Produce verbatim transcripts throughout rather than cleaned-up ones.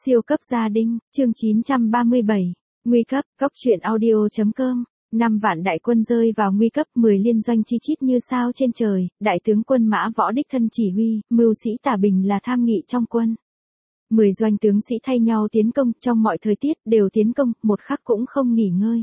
Siêu cấp gia đình, chương chín trăm ba mươi bảy, nguy cấp, góc truyện audio.com, năm vạn đại quân rơi vào nguy cấp, mười liên doanh chi chít như sao trên trời, đại tướng quân Mã Võ đích thân chỉ huy, mưu sĩ Tả Bình là tham nghị trong quân. Mười doanh tướng sĩ thay nhau tiến công, trong mọi thời tiết đều tiến công, một khắc cũng không nghỉ ngơi.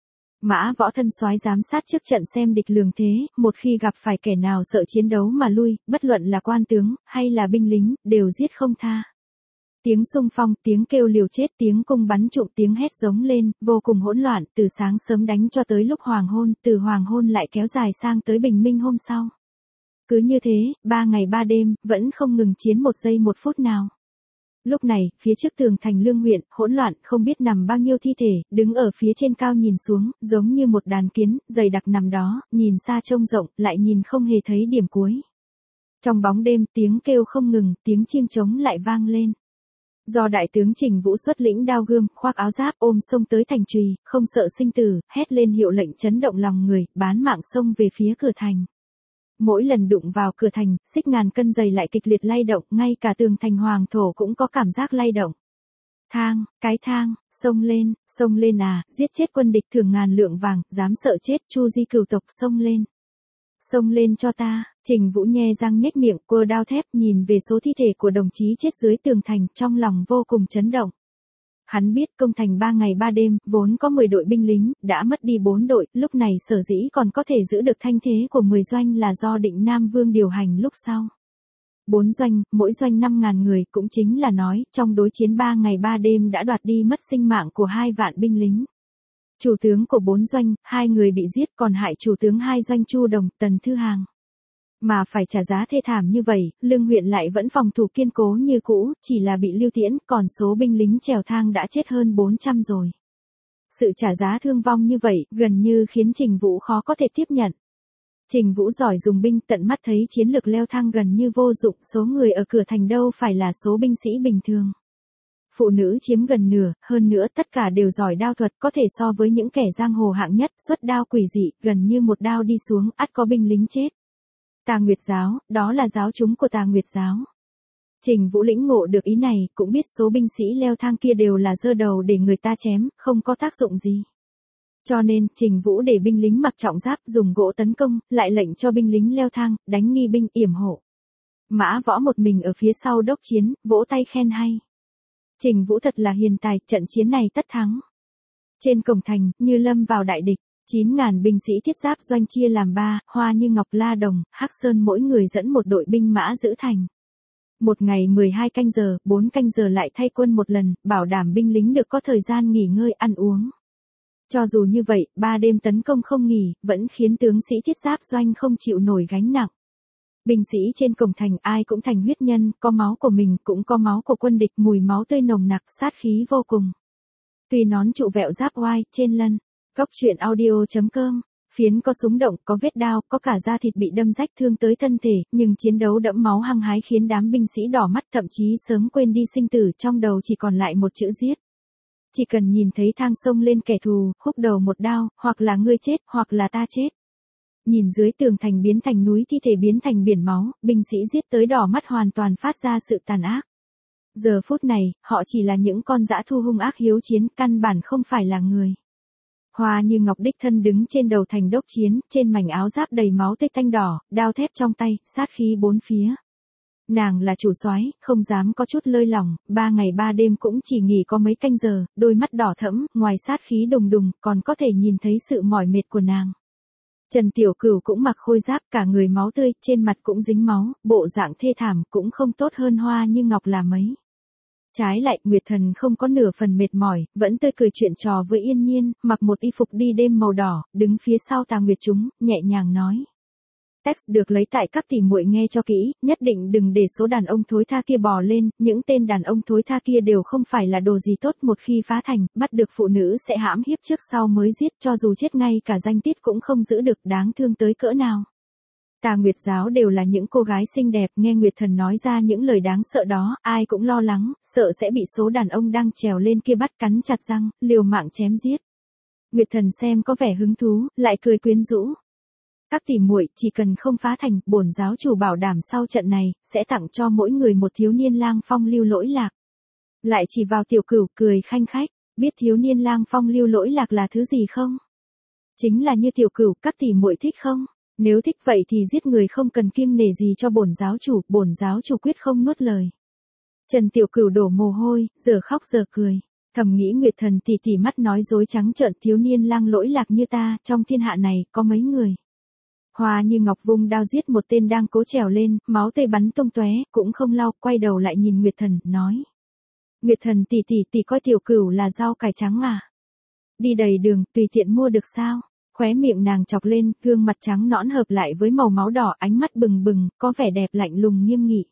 Mã Võ thân soái giám sát trước trận xem địch lường thế, một khi gặp phải kẻ nào sợ chiến đấu mà lui, bất luận là quan tướng hay là binh lính, đều giết không tha. Tiếng xung phong, tiếng kêu liều chết, tiếng cung bắn trụm, tiếng hét giống lên, vô cùng hỗn loạn, từ sáng sớm đánh cho tới lúc hoàng hôn, từ hoàng hôn lại kéo dài sang tới bình minh hôm sau. Cứ như thế, ba ngày ba đêm, vẫn không ngừng chiến một giây một phút nào. Lúc này, phía trước tường thành Lương huyện, hỗn loạn, không biết nằm bao nhiêu thi thể, đứng ở phía trên cao nhìn xuống, giống như một đàn kiến, dày đặc nằm đó, nhìn xa trông rộng, lại nhìn không hề thấy điểm cuối. Trong bóng đêm, tiếng kêu không ngừng, tiếng chiêng trống lại vang lên. Do đại tướng Trình Vũ xuất lĩnh đao gươm, khoác áo giáp, ôm xông tới thành trùy, không sợ sinh tử, hét lên hiệu lệnh chấn động lòng người, bán mạng xông về phía cửa thành. Mỗi lần đụng vào cửa thành, xích ngàn cân dày lại kịch liệt lay động, ngay cả tường thành hoàng thổ cũng có cảm giác lay động. Thang, cái thang, xông lên, xông lên à, giết chết quân địch thưởng ngàn lượng vàng, dám sợ chết, Chu Di cửu tộc xông lên. Xông lên cho ta, Trình Vũ nhe răng nhếch miệng, quơ đao thép, nhìn về số thi thể của đồng chí chết dưới tường thành, trong lòng vô cùng chấn động. Hắn biết công thành ba ngày ba đêm, vốn có mười đội binh lính, đã mất đi bốn đội, lúc này sở dĩ còn có thể giữ được thanh thế của mười doanh là do Định Nam Vương điều hành lúc sau. Bốn doanh, mỗi doanh năm ngàn người, cũng chính là nói, trong đối chiến ba ngày ba đêm đã đoạt đi mất sinh mạng của hai vạn binh lính. Chủ tướng của bốn doanh, hai người bị giết, còn hại chủ tướng hai doanh Chu Đồng, Tần Thư Hàng. Mà phải trả giá thê thảm như vậy, Lương huyện lại vẫn phòng thủ kiên cố như cũ, chỉ là bị lưu tiễn, còn số binh lính trèo thang đã chết hơn bốn trăm rồi. Sự trả giá thương vong như vậy, gần như khiến Trình Vũ khó có thể tiếp nhận. Trình Vũ giỏi dùng binh, tận mắt thấy chiến lược leo thang gần như vô dụng, số người ở cửa thành đâu phải là số binh sĩ bình thường. Phụ nữ chiếm gần nửa, hơn nữa tất cả đều giỏi đao thuật, có thể so với những kẻ giang hồ hạng nhất, xuất đao quỷ dị, gần như một đao đi xuống, ắt có binh lính chết. Tà Nguyệt giáo, đó là giáo chúng của Tà Nguyệt giáo. Trình Vũ lĩnh ngộ được ý này, cũng biết số binh sĩ leo thang kia đều là giơ đầu để người ta chém, không có tác dụng gì. Cho nên, Trình Vũ để binh lính mặc trọng giáp, dùng gỗ tấn công, lại lệnh cho binh lính leo thang, đánh nghi binh, yểm hộ. Mã Võ một mình ở phía sau đốc chiến, vỗ tay khen hay. Trình Vũ thật là hiền tài, trận chiến này tất thắng. Trên cổng thành, như lâm vào đại địch. chín ngàn binh sĩ thiết giáp doanh chia làm ba, Hoa Như Ngọc, La Đồng, Hắc Sơn mỗi người dẫn một đội binh mã giữ thành. Một ngày mười hai canh giờ, bốn canh giờ lại thay quân một lần, bảo đảm binh lính được có thời gian nghỉ ngơi ăn uống. Cho dù như vậy, ba đêm tấn công không nghỉ, vẫn khiến tướng sĩ thiết giáp doanh không chịu nổi gánh nặng. Binh sĩ trên cổng thành ai cũng thành huyết nhân, có máu của mình cũng có máu của quân địch, mùi máu tươi nồng nặc, sát khí vô cùng. Tuy nón trụ vẹo giáp oai, trên lân. Góc truyện audio.com, phiến có súng động, có vết đao, có cả da thịt bị đâm rách thương tới thân thể, nhưng chiến đấu đẫm máu hăng hái khiến đám binh sĩ đỏ mắt, thậm chí sớm quên đi sinh tử, trong đầu chỉ còn lại một chữ giết. Chỉ cần nhìn thấy thang sông lên kẻ thù, húc đầu một đao, hoặc là ngươi chết, hoặc là ta chết. Nhìn dưới tường thành biến thành núi thi thể biến thành biển máu, binh sĩ giết tới đỏ mắt hoàn toàn phát ra sự tàn ác. Giờ phút này, họ chỉ là những con dã thu hung ác hiếu chiến, căn bản không phải là người. Hoa Như Ngọc đích thân đứng trên đầu thành đốc chiến, trên mảnh áo giáp đầy máu tươi tanh đỏ, đao thép trong tay, sát khí bốn phía. Nàng là chủ soái, không dám có chút lơi lỏng, ba ngày ba đêm cũng chỉ nghỉ có mấy canh giờ, đôi mắt đỏ thẫm, ngoài sát khí đùng đùng, còn có thể nhìn thấy sự mỏi mệt của nàng. Trần Tiểu Cửu cũng mặc khôi giáp, cả người máu tươi, trên mặt cũng dính máu, bộ dạng thê thảm, cũng không tốt hơn Hoa Như Ngọc là mấy. Trái lại, Nguyệt Thần không có nửa phần mệt mỏi, vẫn tươi cười chuyện trò với Yên Nhiên, mặc một y phục đi đêm màu đỏ, đứng phía sau Tà Nguyệt chúng, nhẹ nhàng nói. Text được lấy tại các tỷ muội nghe cho kỹ, nhất định đừng để số đàn ông thối tha kia bò lên, những tên đàn ông thối tha kia đều không phải là đồ gì tốt, một khi phá thành, bắt được phụ nữ sẽ hãm hiếp trước sau mới giết, cho dù chết ngay cả danh tiết cũng không giữ được, đáng thương tới cỡ nào. Tà Nguyệt giáo đều là những cô gái xinh đẹp, nghe Nguyệt Thần nói ra những lời đáng sợ đó, ai cũng lo lắng, sợ sẽ bị số đàn ông đang trèo lên kia bắt cắn chặt răng, liều mạng chém giết. Nguyệt Thần xem có vẻ hứng thú, lại cười quyến rũ. Các tỷ muội, chỉ cần không phá thành, bổn giáo chủ bảo đảm sau trận này, sẽ tặng cho mỗi người một thiếu niên lang phong lưu lỗi lạc. Lại chỉ vào Tiểu Cửu cười khanh khách, biết thiếu niên lang phong lưu lỗi lạc là thứ gì không? Chính là như Tiểu Cửu, các tỷ muội thích không? Nếu thích vậy thì giết người không cần kiêng nể gì cho bổn giáo chủ, bổn giáo chủ quyết không nuốt lời. Trần Tiểu Cửu đổ mồ hôi, giờ khóc giờ cười, thầm nghĩ Nguyệt Thần tỷ tỷ mắt nói dối trắng trợn, thiếu niên lang lỗi lạc như ta, trong thiên hạ này có mấy người. Hoa Như Ngọc vung đao giết một tên đang cố trèo lên, máu tươi bắn tung tóe, cũng không lau, quay đầu lại nhìn Nguyệt Thần, nói: Nguyệt Thần tỷ tỷ tỷ coi Tiểu Cửu là rau cải trắng à? Đi đầy đường, tùy tiện mua được sao? Khóe miệng nàng chọc lên, gương mặt trắng nõn hợp lại với màu máu đỏ, ánh mắt bừng bừng, có vẻ đẹp lạnh lùng nghiêm nghị.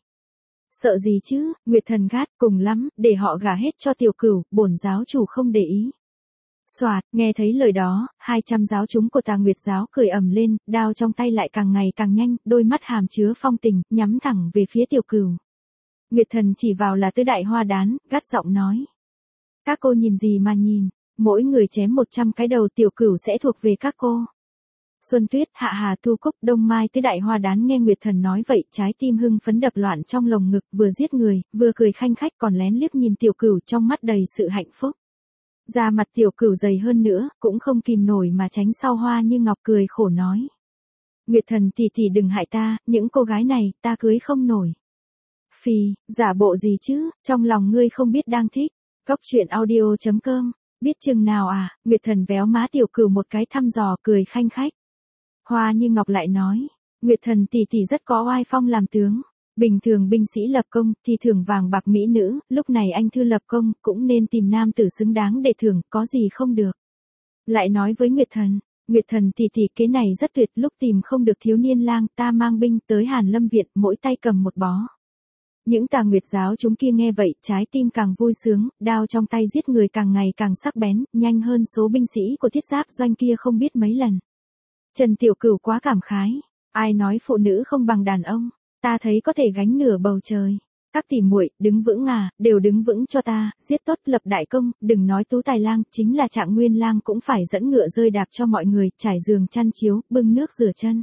Sợ gì chứ, Nguyệt Thần gắt, cùng lắm, để họ gả hết cho Tiểu Cửu, bổn giáo chủ không để ý. Soạt, nghe thấy lời đó, hai trăm giáo chúng của Tà Nguyệt giáo cười ầm lên, đao trong tay lại càng ngày càng nhanh, đôi mắt hàm chứa phong tình, nhắm thẳng về phía Tiểu Cửu. Nguyệt Thần chỉ vào là Tứ Đại Hoa Đán, gắt giọng nói: Các cô nhìn gì mà nhìn, mỗi người chém một trăm cái đầu, Tiểu Cửu sẽ thuộc về các cô. Xuân Tuyết, Hạ Hà, Thu Cúc, Đông Mai, Tứ Đại Hoa Đán nghe Nguyệt Thần nói vậy, trái tim hưng phấn đập loạn trong lồng ngực, vừa giết người, vừa cười khanh khách, còn lén liếc nhìn Tiểu Cửu trong mắt đầy sự hạnh phúc. Da mặt Tiểu Cửu dày hơn nữa, cũng không kìm nổi mà tránh sau Hoa Như Ngọc cười khổ nói: Nguyệt Thần tỷ tỷ đừng hại ta, những cô gái này, ta cưới không nổi. Phì, giả bộ gì chứ, trong lòng ngươi không biết đang thích. Cóc truyện audio chấm com, biết chừng nào à, Nguyệt Thần véo má Tiểu Cửu một cái thăm dò, cười khanh khách. Hoa Như Ngọc lại nói: Nguyệt Thần tỷ tỷ rất có oai phong làm tướng. Bình thường binh sĩ lập công thì thưởng vàng bạc mỹ nữ, lúc này anh thư lập công, cũng nên tìm nam tử xứng đáng để thưởng, có gì không được. Lại nói với Nguyệt Thần: Nguyệt Thần tỷ tỷ kế này rất tuyệt, lúc tìm không được thiếu niên lang, ta mang binh tới Hàn Lâm Viện, mỗi tay cầm một bó. Những Tà Nguyệt giáo chúng kia nghe vậy, trái tim càng vui sướng, đao trong tay giết người càng ngày càng sắc bén, nhanh hơn số binh sĩ của Thiết Giáp doanh kia không biết mấy lần. Trần Tiểu Cửu quá cảm khái, ai nói phụ nữ không bằng đàn ông, ta thấy có thể gánh nửa bầu trời. Các tỷ muội, đứng vững à, đều đứng vững cho ta, giết tốt lập đại công, đừng nói Tú Tài Lang, chính là Trạng Nguyên Lang cũng phải dẫn ngựa rơi đạp cho mọi người, trải giường chăn chiếu, bưng nước rửa chân.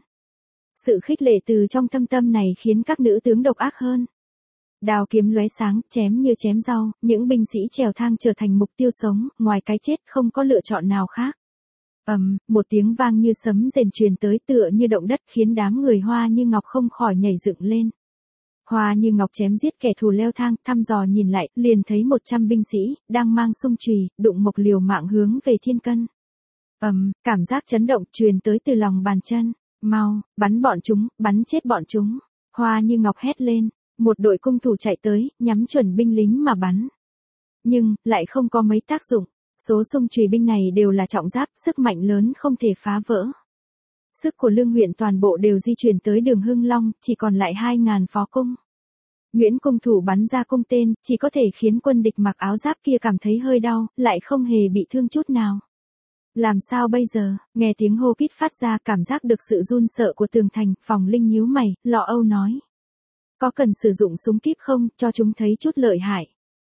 Sự khích lệ từ trong thâm tâm này khiến các nữ tướng độc ác hơn. Đao kiếm lóe sáng, chém như chém rau, những binh sĩ trèo thang trở thành mục tiêu sống, ngoài cái chết không có lựa chọn nào khác. Ầm, um, một tiếng vang như sấm rền truyền tới, tựa như động đất, khiến đám người Hoa Như Ngọc không khỏi nhảy dựng lên. Hoa Như Ngọc chém giết kẻ thù leo thang, thăm dò nhìn lại, liền thấy một trăm binh sĩ đang mang sung chùy, đụng mộc liều mạng hướng về Thiên Cân. Ầm, um, cảm giác chấn động truyền tới từ lòng bàn chân. Mau, bắn bọn chúng, bắn chết bọn chúng. Hoa Như Ngọc hét lên, một đội cung thủ chạy tới, nhắm chuẩn binh lính mà bắn. Nhưng lại không có mấy tác dụng. Số sung chùy binh này đều là trọng giáp, sức mạnh lớn không thể phá vỡ. Sức của Lương huyện toàn bộ đều di chuyển tới đường Hưng Long, chỉ còn lại hai ngàn phó cung. Nguyễn cung thủ bắn ra cung tên, chỉ có thể khiến quân địch mặc áo giáp kia cảm thấy hơi đau, lại không hề bị thương chút nào. Làm sao bây giờ, nghe tiếng hô kít phát ra, cảm giác được sự run sợ của tường thành, Phòng Linh nhíu mày, lo âu nói. Có cần sử dụng súng kíp không, cho chúng thấy chút lợi hại.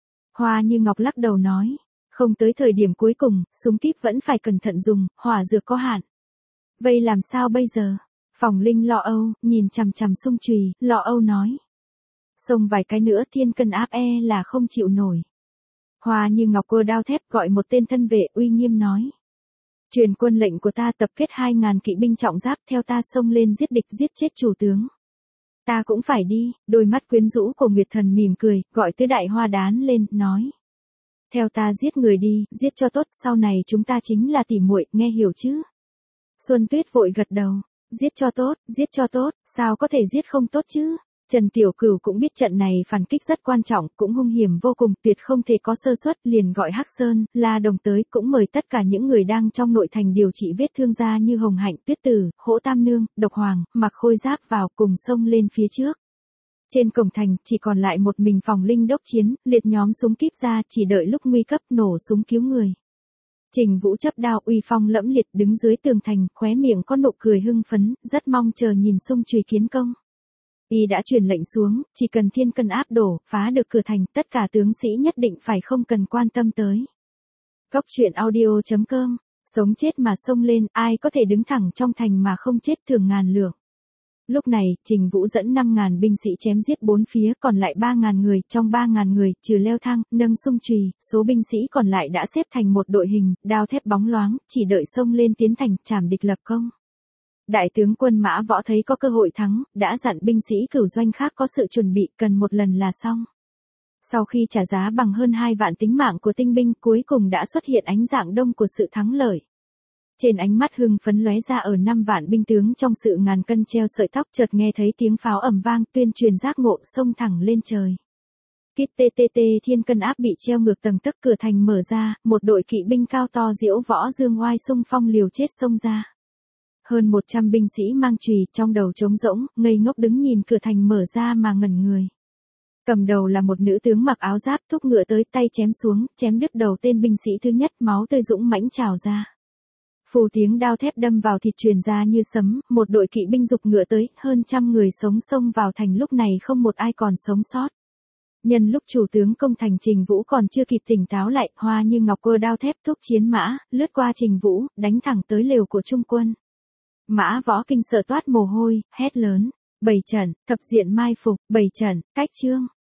Hoa Như Ngọc lắc đầu nói. Không tới thời điểm cuối cùng, súng kíp vẫn phải cẩn thận dùng, hỏa dược có hạn. Vậy làm sao bây giờ? Phòng Linh lo âu, nhìn chằm chằm sung chùy, lo âu nói. Xông vài cái nữa Thiên Cân áp e là không chịu nổi. Hoa Như Ngọc cơ đao thép gọi một tên thân vệ uy nghiêm nói. Truyền quân lệnh của ta tập kết hai ngàn kỵ binh trọng giáp theo ta xông lên giết địch giết chết chủ tướng. Ta cũng phải đi, đôi mắt quyến rũ của Nguyệt Thần mỉm cười, gọi Tứ Đại Hoa Đán lên, nói. Theo ta giết người đi, giết cho tốt, sau này chúng ta chính là tỉ muội, nghe hiểu chứ? Xuân Tuyết vội gật đầu, giết cho tốt, giết cho tốt, sao có thể giết không tốt chứ? Trần Tiểu Cửu cũng biết trận này phản kích rất quan trọng, cũng hung hiểm vô cùng, tuyệt không thể có sơ suất, liền gọi Hắc Sơn, La Đồng tới, cũng mời tất cả những người đang trong nội thành điều trị vết thương ra như Hồng Hạnh, Tuyết Tử, Hỗ Tam Nương, Độc Hoàng, mặc khôi giáp vào cùng xông lên phía trước. Trên cổng thành, chỉ còn lại một mình Phòng Linh đốc chiến, liệt nhóm súng kíp ra, chỉ đợi lúc nguy cấp nổ súng cứu người. Trình Vũ chấp đao uy phong lẫm liệt đứng dưới tường thành, khóe miệng có nụ cười hưng phấn, rất mong chờ nhìn sung chùy kiến công. Y đã truyền lệnh xuống, chỉ cần Thiên Cân áp đổ, phá được cửa thành, tất cả tướng sĩ nhất định phải không cần quan tâm tới. Cóc truyện audio chấm com, sống chết mà xông lên, ai có thể đứng thẳng trong thành mà không chết thường ngàn lượng. Lúc này, Trình Vũ dẫn năm ngàn binh sĩ chém giết bốn phía, còn lại ba ngàn người, trong ba ngàn người, trừ leo thang, nâng sung chùy, số binh sĩ còn lại đã xếp thành một đội hình, đao thép bóng loáng, chỉ đợi xông lên tiến thành, trảm địch lập công. Đại tướng quân Mã Võ thấy có cơ hội thắng, đã dặn binh sĩ cửu doanh khác có sự chuẩn bị, cần một lần là xong. Sau khi trả giá bằng hơn hai vạn tính mạng của tinh binh, cuối cùng đã xuất hiện ánh dạng đông của sự thắng lợi. Trên ánh mắt hưng phấn lóe ra ở năm vạn binh tướng trong sự ngàn cân treo sợi tóc, chợt nghe thấy tiếng pháo ầm vang, tuyên truyền giác ngộ, xông thẳng lên trời. Kít tê tê tê thiên cân áp bị treo ngược tầng tấc, cửa thành mở ra, một đội kỵ binh cao to diễu võ dương oai xung phong liều chết xông ra. Hơn một trăm binh sĩ mang chùy, trong đầu trống rỗng, ngây ngốc đứng nhìn cửa thành mở ra mà ngẩn người. Cầm đầu là một nữ tướng mặc áo giáp, thúc ngựa tới, tay chém xuống, chém đứt đầu tên binh sĩ thứ nhất, máu tươi dũng mãnh trào ra. Phù tiếng đao thép đâm vào thịt truyền ra như sấm, một đội kỵ binh giục ngựa tới, hơn trăm người sống xông vào thành, lúc này không một ai còn sống sót. Nhân lúc chủ tướng công thành Trình Vũ còn chưa kịp tỉnh táo lại, Hoa Như Ngọc cơ đao thép thúc chiến mã, lướt qua Trình Vũ, đánh thẳng tới lều của Trung quân. Mã Võ kinh sợ toát mồ hôi, hét lớn, bảy trận, thập diện mai phục, bảy trận, cách chương.